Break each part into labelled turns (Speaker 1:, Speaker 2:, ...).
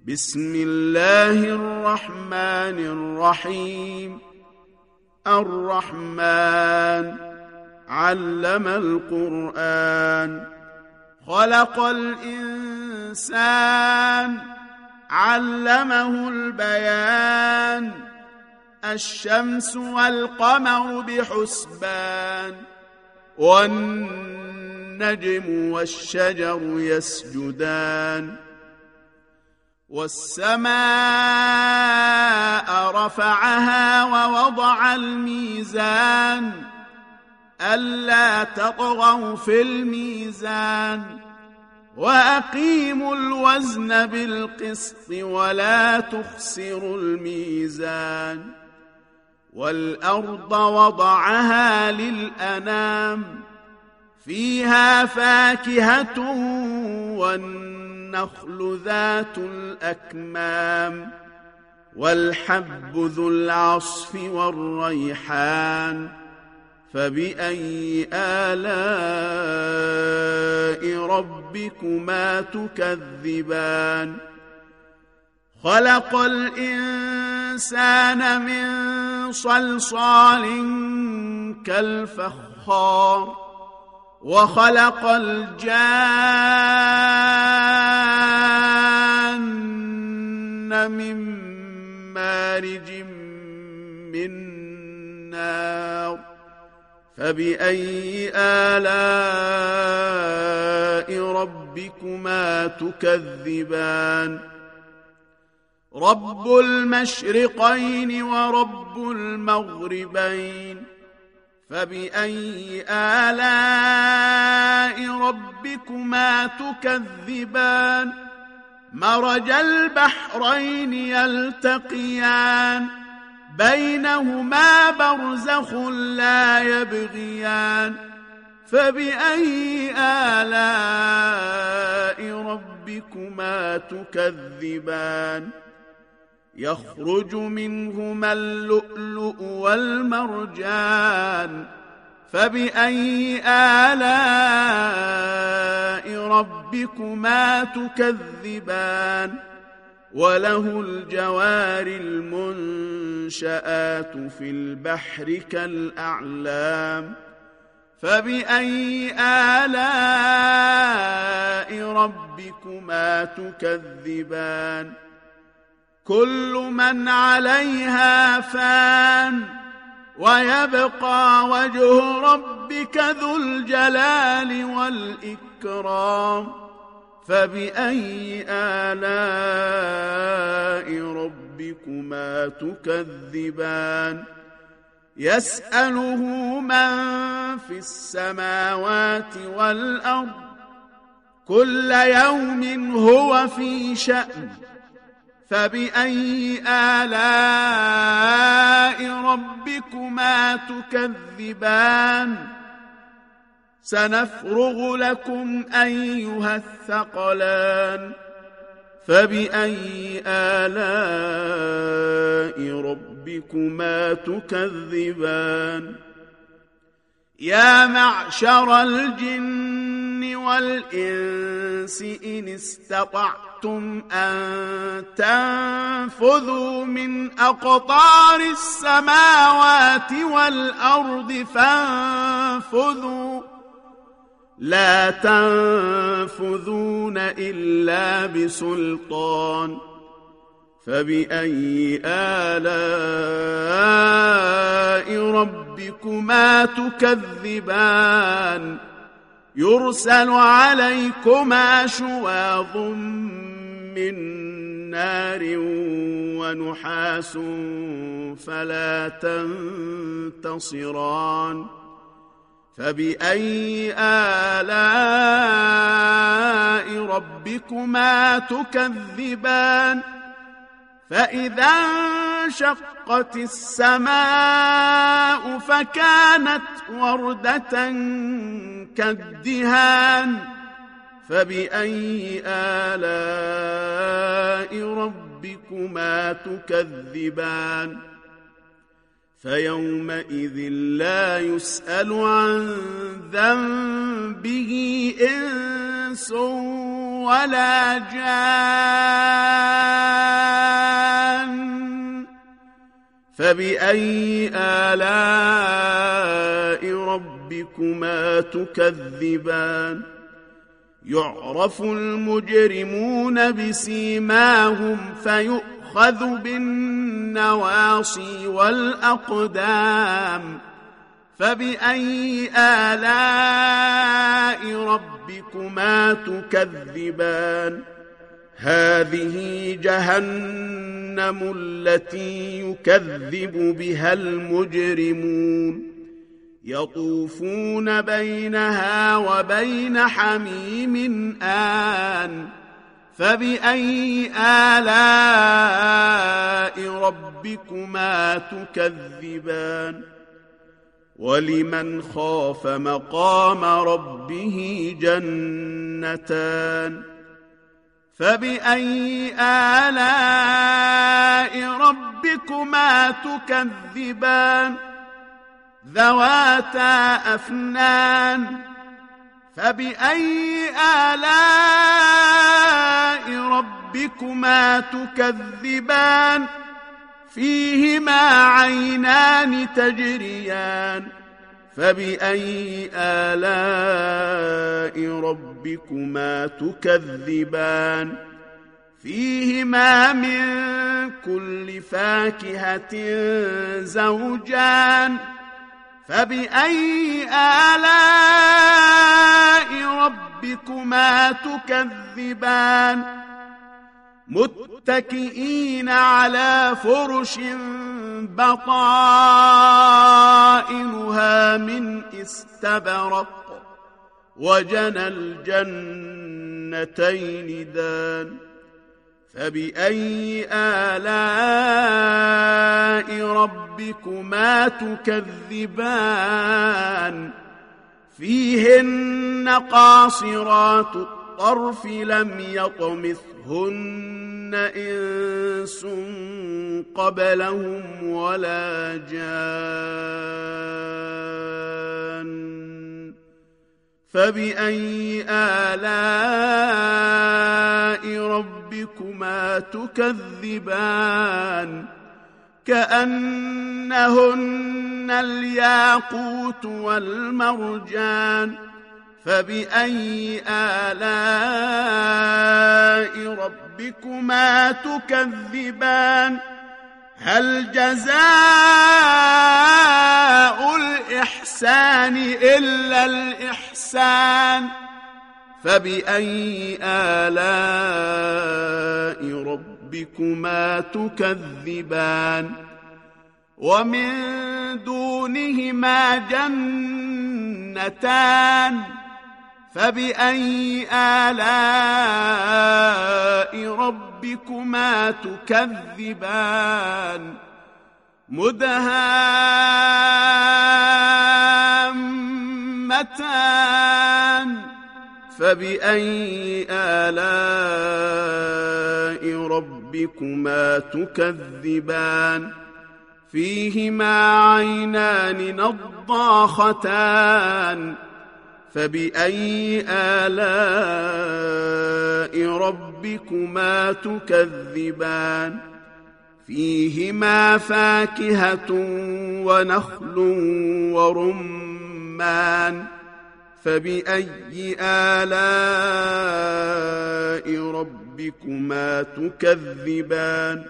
Speaker 1: بسم الله الرحمن الرحيم. الرحمن علم القرآن، خلق الإنسان، علمه البيان. الشمس والقمر بحسبان، والنجم والشجر يسجدان. والسماء رفعها ووضع الميزان، ألا تطغوا في الميزان، وأقيموا الوزن بالقسط ولا تخسروا الميزان. والأرض وضعها للأنام، فيها فاكهة والنخل ذات الأكمام، والحب ذو العصف والريحان. فبأي آلاء ربكما تكذبان؟ خلق الإنسان من صلصال كالفخار، وخلق الجان من مارج من نار. فبأي آلاء ربكما تكذبان؟ رب المشرقين ورب المغربين. فبأي آلاء ربكما تكذبان؟ مرج البحرين يلتقيان، بينهما برزخ لا يبغيان. فبأي آلاء ربكما تكذبان؟ يخرج منهما اللؤلؤ والمرجان. فبأي آلاء ربكما تكذبان؟ وله الجوار المنشآت في البحر كالأعلام. فبأي آلاء ربكما تكذبان؟ كل من عليها فان، ويبقى وجه ربك ذو الجلال والإكرام. فبأي آلاء ربكما تكذبان؟ يسأله من في السماوات والأرض، كل يوم هو في شأن. فبأي آلاء ربكما تكذبان؟ سنفرغ لكم أيها الثقلان. فبأي آلاء ربكما تكذبان؟ يا معشر الجن والإنس إن استطعتم أن تنفذوا من أقطار السماوات والأرض فانفذوا، لا تنفذون إلا بسلطان. فبأي آلاء ربكما تكذبان؟ يرسل عليكما شواظ من نار ونحاس فلا تنتصران. فبأي آلاء ربكما تكذبان؟ فإذا انشقت السماء فكانت وردة كالدهان. فبأي آلاء ربكما تكذبان؟ فيومئذ لا يسأل عن ذنبه إنس ولا جان. فبأي آلاء ربكما تكذبان يعرف المجرمون بسيماهم فيؤخذ بالنواصي والأقدام فبأي آلاء ربكما تكذبان هذه جهنم التي يكذب بها المجرمون يطوفون بينها وبين حميم آن فبأي آلاء ربكما تكذبان ولمن خاف مقام ربه جنتان فبأي آلاء ربكما تكذبان ذواتا أفنان فبأي آلاء ربكما تكذبان فيهما عينان تجريان فبأي آلاء ربكما تكذبان فيهما من كل فاكهة زوجان فبأي آلاء ربكما تكذبان متكئين على فرش بطائنها من استبرق وجنى الجنتين دان فبأي آلاء ربكما تكذبان فيهن قاصرات الطرف لم يطمثهن إنس قبلهم ولا جان فبأي آلاء ربكما تكذبان كأنهن الياقوت والمرجان فبأي آلاء ربكما تكذبان هل جزاء الإحسان إلا الإحسان فبأي آلاء ربكما تكذبان ومن دونهما جنتان فبأي آلاء ربكما تكذبان مدهامتان فبأي آلاء ربكما تكذبان فيهما عينان نضاختان فبأي آلاء ربكما تكذبان فيهما فاكهة ونخل ورمان فبأي آلاء ربكما تكذبان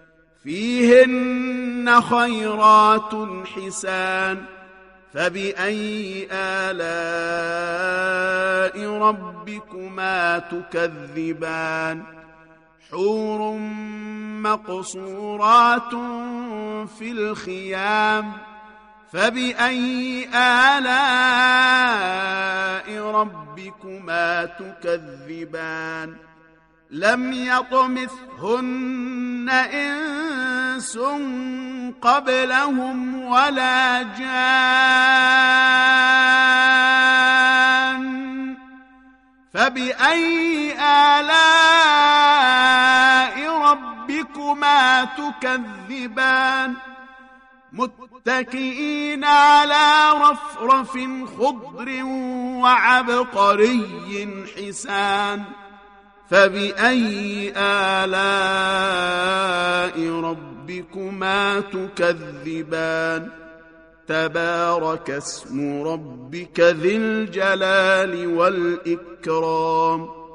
Speaker 1: فيهن خيرات حسان فبأي آلاء ربكما تكذبان حور مقصورات في الخيام فبأي آلاء ربكما تكذبان لم يطمثهن إنس قبلهم ولا جان فبأي آلاء ربكما تكذبان متكئين على رفرف خضر وعبقري حسان فبأي آلاء ربكما ربكما تكذبان تبارك اسم ربك ذي الجلال والإكرام